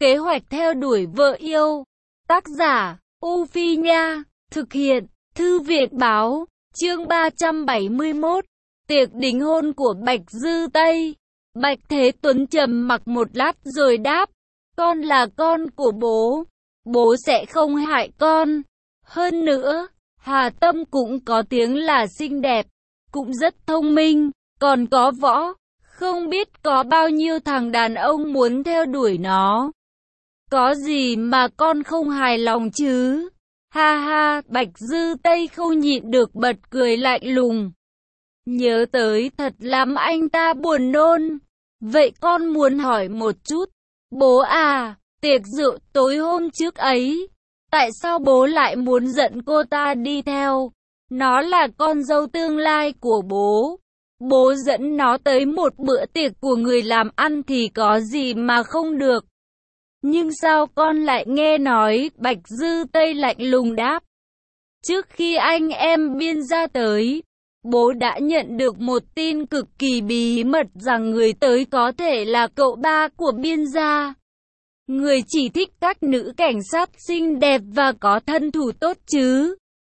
Kế hoạch theo đuổi vợ yêu. Tác giả, U Phi Nha. Thực hiện, Thư viện Báo. Chương 371. Tiệc đính hôn của Bạch Dư Tây. Bạch Thế Tuấn trầm mặc một lát rồi đáp. Con là con của bố. Bố sẽ không hại con. Hơn nữa, Hà Tâm cũng có tiếng là xinh đẹp, cũng rất thông minh, còn có võ. Không biết có bao nhiêu thằng đàn ông muốn theo đuổi nó. Có gì mà con không hài lòng chứ? Ha ha, Bạch Dư Tây không nhịn được bật cười lạnh lùng. Nhớ tới thật làm anh ta buồn nôn. Vậy con muốn hỏi một chút. Bố à, tiệc rượu tối hôm trước ấy, tại sao bố lại muốn dẫn cô ta đi theo? Nó là con dâu tương lai của bố. Bố dẫn nó tới một bữa tiệc của người làm ăn thì có gì mà không được. Nhưng sao con lại nghe nói? Bạch Dư Tây lạnh lùng đáp. Trước khi anh em Biên gia tới, bố đã nhận được một tin cực kỳ bí mật rằng người tới có thể là cậu ba của Biên gia. Người chỉ thích các nữ cảnh sát xinh đẹp và có thân thủ tốt chứ.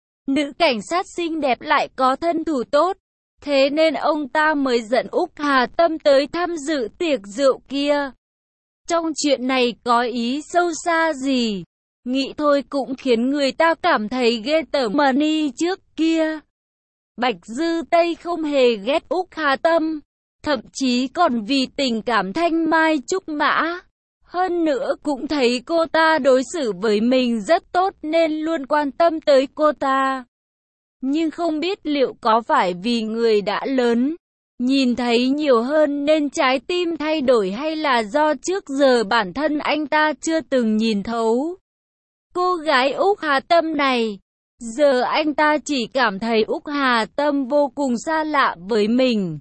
Nữ cảnh sát xinh đẹp lại có thân thủ tốt. Thế nên ông ta mới dẫn Úc Hà Tâm tới tham dự tiệc rượu kia. Trong chuyện này có ý sâu xa gì? Nghĩ thôi cũng khiến người ta cảm thấy ghê tởm. Money trước kia, Bạch Dư Tây không hề ghét Úc Hà Tâm, thậm chí còn vì tình cảm thanh mai trúc mã. Hơn nữa cũng thấy cô ta đối xử với mình rất tốt nên luôn quan tâm tới cô ta. Nhưng không biết liệu có phải vì người đã lớn, nhìn thấy nhiều hơn nên trái tim thay đổi, hay là do trước giờ bản thân anh ta chưa từng nhìn thấu cô gái Úc Hà Tâm này. Giờ anh ta chỉ cảm thấy Úc Hà Tâm vô cùng xa lạ với mình.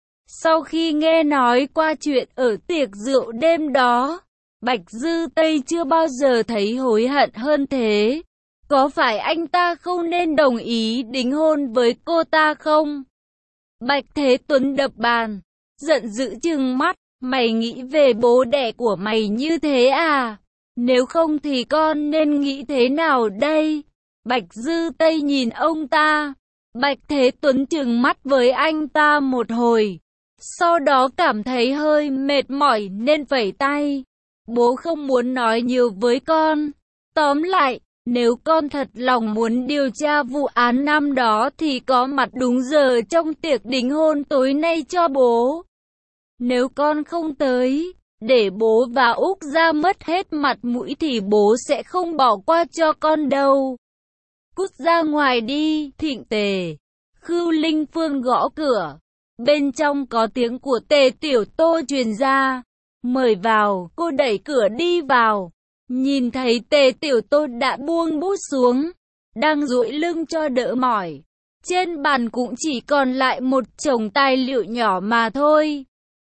Sau khi nghe nói qua chuyện ở tiệc rượu đêm đó, Bạch Dư Tây chưa bao giờ thấy hối hận hơn thế. Có phải anh ta không nên đồng ý đính hôn với cô ta không? Bạch Thế Tuấn đập bàn, giận dữ trừng mắt. Mày nghĩ về bố đẻ của mày như thế à? Nếu không thì con nên nghĩ thế nào đây? Bạch Dư Tây nhìn ông ta. Bạch Thế Tuấn trừng mắt với anh ta một hồi. Sau đó cảm thấy hơi mệt mỏi nên vẫy tay. Bố không muốn nói nhiều với con. Tóm lại, nếu con thật lòng muốn điều tra vụ án năm đó thì có mặt đúng giờ trong tiệc đính hôn tối nay cho bố. Nếu con không tới, để bố và Úc ra mất hết mặt mũi thì bố sẽ không bỏ qua cho con đâu. Cút ra ngoài đi, Thịnh Tề. Khưu Linh Phương gõ cửa. Bên trong có tiếng của Tề Tiểu Tô truyền ra. Mời vào, cô đẩy cửa đi vào. Nhìn thấy Tề Tiểu Tô đã buông bút xuống, đang duỗi lưng cho đỡ mỏi. Trên bàn cũng chỉ còn lại một chồng tài liệu nhỏ mà thôi.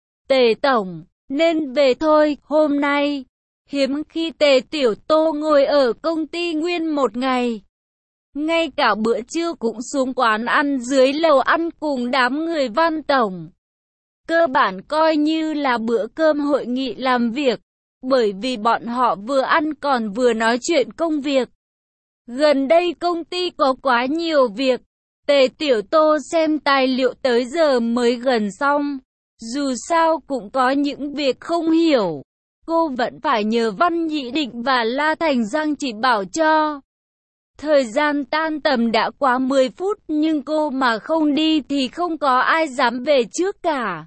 Tề Tổng, nên về thôi, hôm nay. Hiếm khi Tề Tiểu Tô ngồi ở công ty nguyên một ngày. Ngay cả bữa trưa cũng xuống quán ăn dưới lầu ăn cùng đám người Văn Tổng. Cơ bản coi như là bữa cơm hội nghị làm việc, bởi vì bọn họ vừa ăn còn vừa nói chuyện công việc. Gần đây công ty có quá nhiều việc, Tề Tiểu Tô xem tài liệu tới giờ mới gần xong. Dù sao cũng có những việc không hiểu, cô vẫn phải nhờ Văn Nhị Định và La Thành Giang chỉ bảo cho. Thời gian tan tầm đã quá 10 phút nhưng cô mà không đi thì không có ai dám về trước cả.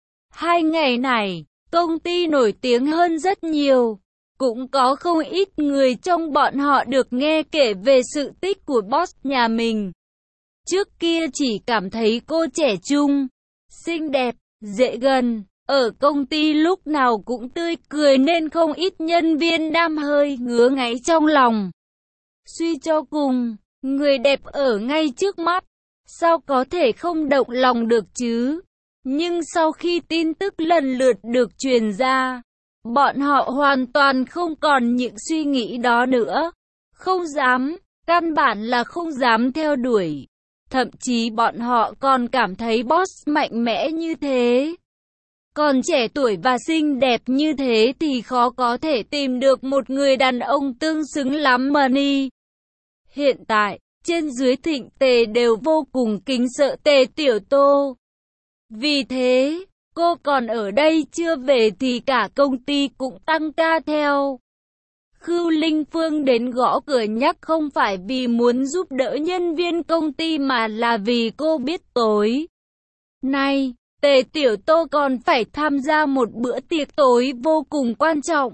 2 ngày này, công ty nổi tiếng hơn rất nhiều. Cũng có không ít người trong bọn họ được nghe kể về sự tích của boss nhà mình. Trước kia chỉ cảm thấy cô trẻ trung, xinh đẹp, dễ gần. Ở công ty lúc nào cũng tươi cười nên không ít nhân viên nam hơi ngứa ngáy trong lòng. Suy cho cùng, người đẹp ở ngay trước mắt, sao có thể không động lòng được chứ? Nhưng sau khi tin tức lần lượt được truyền ra, bọn họ hoàn toàn không còn những suy nghĩ đó nữa. Không dám, căn bản là không dám theo đuổi. Thậm chí bọn họ còn cảm thấy boss mạnh mẽ như thế. Còn trẻ tuổi và xinh đẹp như thế thì khó có thể tìm được một người đàn ông tương xứng lắm mà ni. Hiện tại, trên dưới Thịnh Tề đều vô cùng kính sợ Tề Tiểu Tô. Vì thế, cô còn ở đây chưa về thì cả công ty cũng tăng ca theo. Khưu Linh Phương đến gõ cửa nhắc không phải vì muốn giúp đỡ nhân viên công ty mà là vì cô biết tối nay, Tề Tiểu Tô còn phải tham gia một bữa tiệc tối vô cùng quan trọng.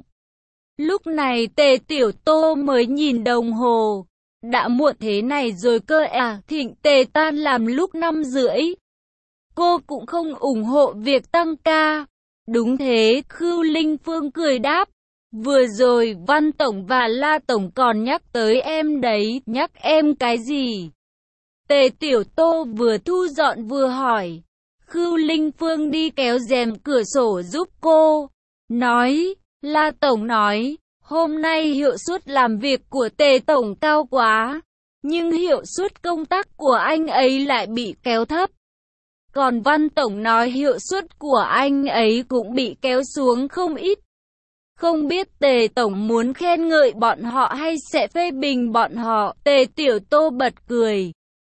Lúc này Tề Tiểu Tô mới nhìn đồng hồ. Đã muộn thế này rồi cơ à, Thịnh Tề tan làm lúc 5:30. Cô cũng không ủng hộ việc tăng ca. Đúng thế, Khưu Linh Phương cười đáp. Vừa rồi Văn Tổng và La Tổng còn nhắc tới em đấy, nhắc em cái gì? Tề Tiểu Tô vừa thu dọn vừa hỏi. Khưu Linh Phương đi kéo rèm cửa sổ giúp cô. Nói, La Tổng nói, hôm nay hiệu suất làm việc của Tề Tổng cao quá, nhưng hiệu suất công tác của anh ấy lại bị kéo thấp. Còn Văn Tổng nói hiệu suất của anh ấy cũng bị kéo xuống không ít. Không biết Tề Tổng muốn khen ngợi bọn họ hay sẽ phê bình bọn họ. Tề Tiểu Tô bật cười.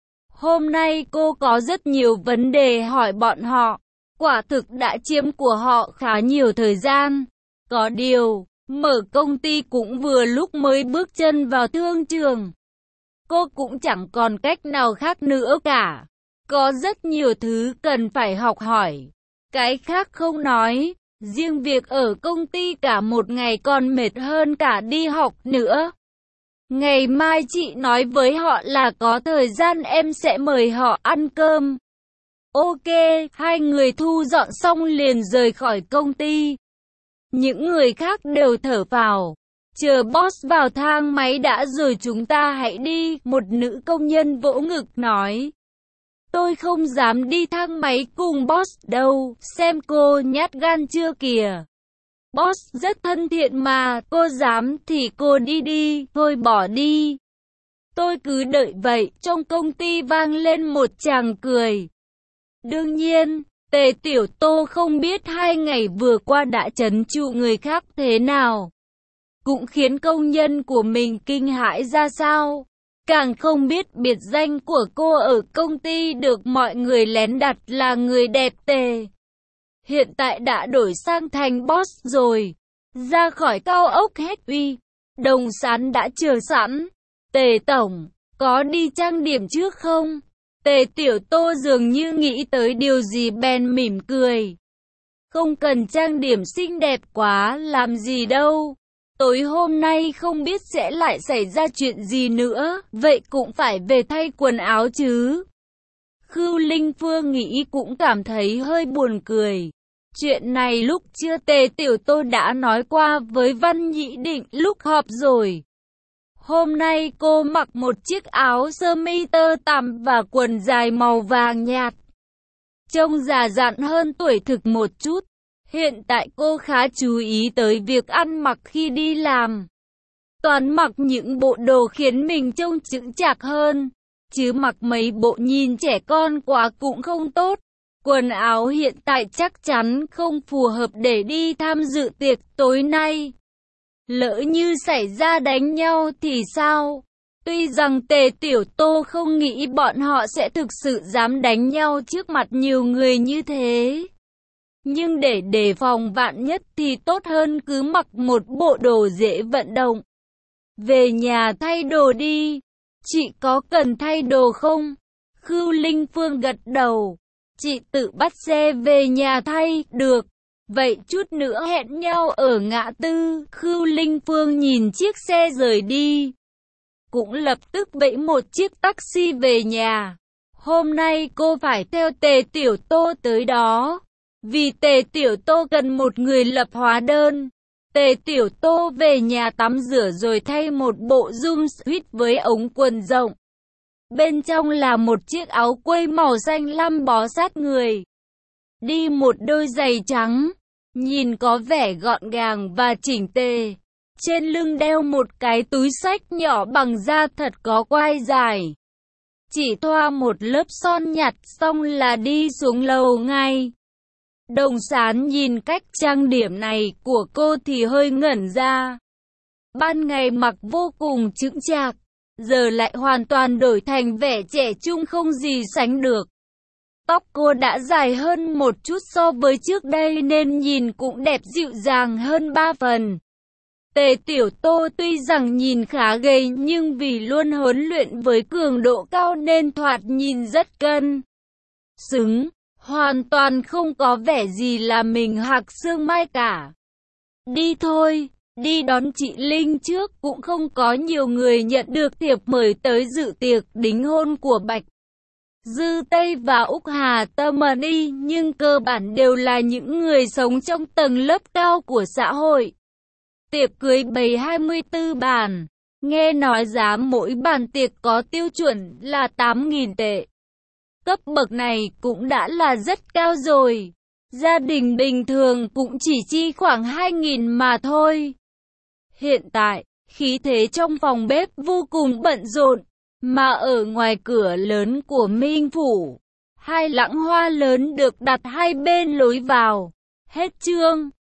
Hôm nay cô có rất nhiều vấn đề hỏi bọn họ. Quả thực đã chiếm của họ khá nhiều thời gian. Có điều, mở công ty cũng vừa lúc mới bước chân vào thương trường. Cô cũng chẳng còn cách nào khác nữa cả. Có rất nhiều thứ cần phải học hỏi. Cái khác không nói. Riêng việc ở công ty cả một ngày còn mệt hơn cả đi học nữa. Ngày mai chị nói với họ là có thời gian em sẽ mời họ ăn cơm. Ok, hai người thu dọn xong liền rời khỏi công ty. Những người khác đều thở phào. Chờ boss vào thang máy đã rồi chúng ta hãy đi. Một nữ công nhân vỗ ngực nói. Tôi không dám đi thang máy cùng boss đâu, xem cô nhát gan chưa kìa. Boss rất thân thiện mà, cô dám thì cô đi đi, thôi bỏ đi. Tôi cứ đợi vậy, trong công ty vang lên một tràng cười. Đương nhiên, Tề Tiểu Tô không biết 2 ngày vừa qua đã trấn trụ người khác thế nào. Cũng khiến công nhân của mình kinh hãi ra sao. Càng không biết biệt danh của cô ở công ty được mọi người lén đặt là người đẹp Tề. Hiện tại đã đổi sang thành boss rồi. Ra khỏi cao ốc hết uy. Đồng Sán đã chờ sẵn. Tề Tổng, có đi trang điểm trước không? Tề Tiểu Tô dường như nghĩ tới điều gì bèn mỉm cười. Không cần trang điểm xinh đẹp quá, làm gì đâu. Tối hôm nay không biết sẽ lại xảy ra chuyện gì nữa, vậy cũng phải về thay quần áo chứ. Khưu Linh Phương nghĩ cũng cảm thấy hơi buồn cười. Chuyện này lúc chưa Tề Tiểu Tô đã nói qua với Văn Nhĩ Định lúc họp rồi. Hôm nay cô mặc một chiếc áo sơ mi tơ tằm và quần dài màu vàng nhạt. Trông già dặn hơn tuổi thực một chút. Hiện tại cô khá chú ý tới việc ăn mặc khi đi làm. Toàn mặc những bộ đồ khiến mình trông chững chạc hơn. Chứ mặc mấy bộ nhìn trẻ con quá cũng không tốt. Quần áo hiện tại chắc chắn không phù hợp để đi tham dự tiệc tối nay. Lỡ như xảy ra đánh nhau thì sao? Tuy rằng Tề Tiểu Tô không nghĩ bọn họ sẽ thực sự dám đánh nhau trước mặt nhiều người như thế. Nhưng để đề phòng vạn nhất thì tốt hơn cứ mặc một bộ đồ dễ vận động. Về nhà thay đồ đi. Chị có cần thay đồ không? Khưu Linh Phương gật đầu. Chị tự bắt xe về nhà thay, được. Vậy chút nữa hẹn nhau ở ngã tư. Khưu Linh Phương nhìn chiếc xe rời đi. Cũng lập tức bẫy một chiếc taxi về nhà. Hôm nay cô phải theo Tề Tiểu Tô tới đó. Vì Tề Tiểu Tô cần một người lập hóa đơn. Tề Tiểu Tô về nhà tắm rửa rồi thay một bộ jumpsuit với ống quần rộng. Bên trong là một chiếc áo quây màu xanh lam bó sát người. Đi một đôi giày trắng, nhìn có vẻ gọn gàng và chỉnh tề. Trên lưng đeo một cái túi xách nhỏ bằng da thật có quai dài. Chỉ thoa một lớp son nhạt xong là đi xuống lầu ngay. Đồng Sán nhìn cách trang điểm này của cô thì hơi ngẩn ra. Ban ngày mặc vô cùng chững chạc, giờ lại hoàn toàn đổi thành vẻ trẻ trung không gì sánh được. Tóc cô đã dài hơn một chút so với trước đây nên nhìn cũng đẹp dịu dàng hơn 3 phần. Tề Tiểu Tô tuy rằng nhìn khá gầy nhưng vì luôn huấn luyện với cường độ cao nên thoạt nhìn rất cân xứng, hoàn toàn không có vẻ gì là mình hạc xương mai cả. Đi thôi, đi đón chị Linh trước, cũng không có nhiều người nhận được thiệp mời tới dự tiệc đính hôn của Bạch Dư Tây và Úc Hà Tâm Y, nhưng cơ bản đều là những người sống trong tầng lớp cao của xã hội. Tiệc cưới bày 24 bàn, nghe nói giá mỗi bàn tiệc có tiêu chuẩn là 8.000 tệ. Cấp bậc này cũng đã là rất cao rồi. Gia đình bình thường cũng chỉ chi khoảng 2.000 mà thôi. Hiện tại, khí thế trong phòng bếp vô cùng bận rộn, mà ở ngoài cửa lớn của Minh Phủ, 2 lẵng hoa lớn được đặt hai bên lối vào. Hết chương.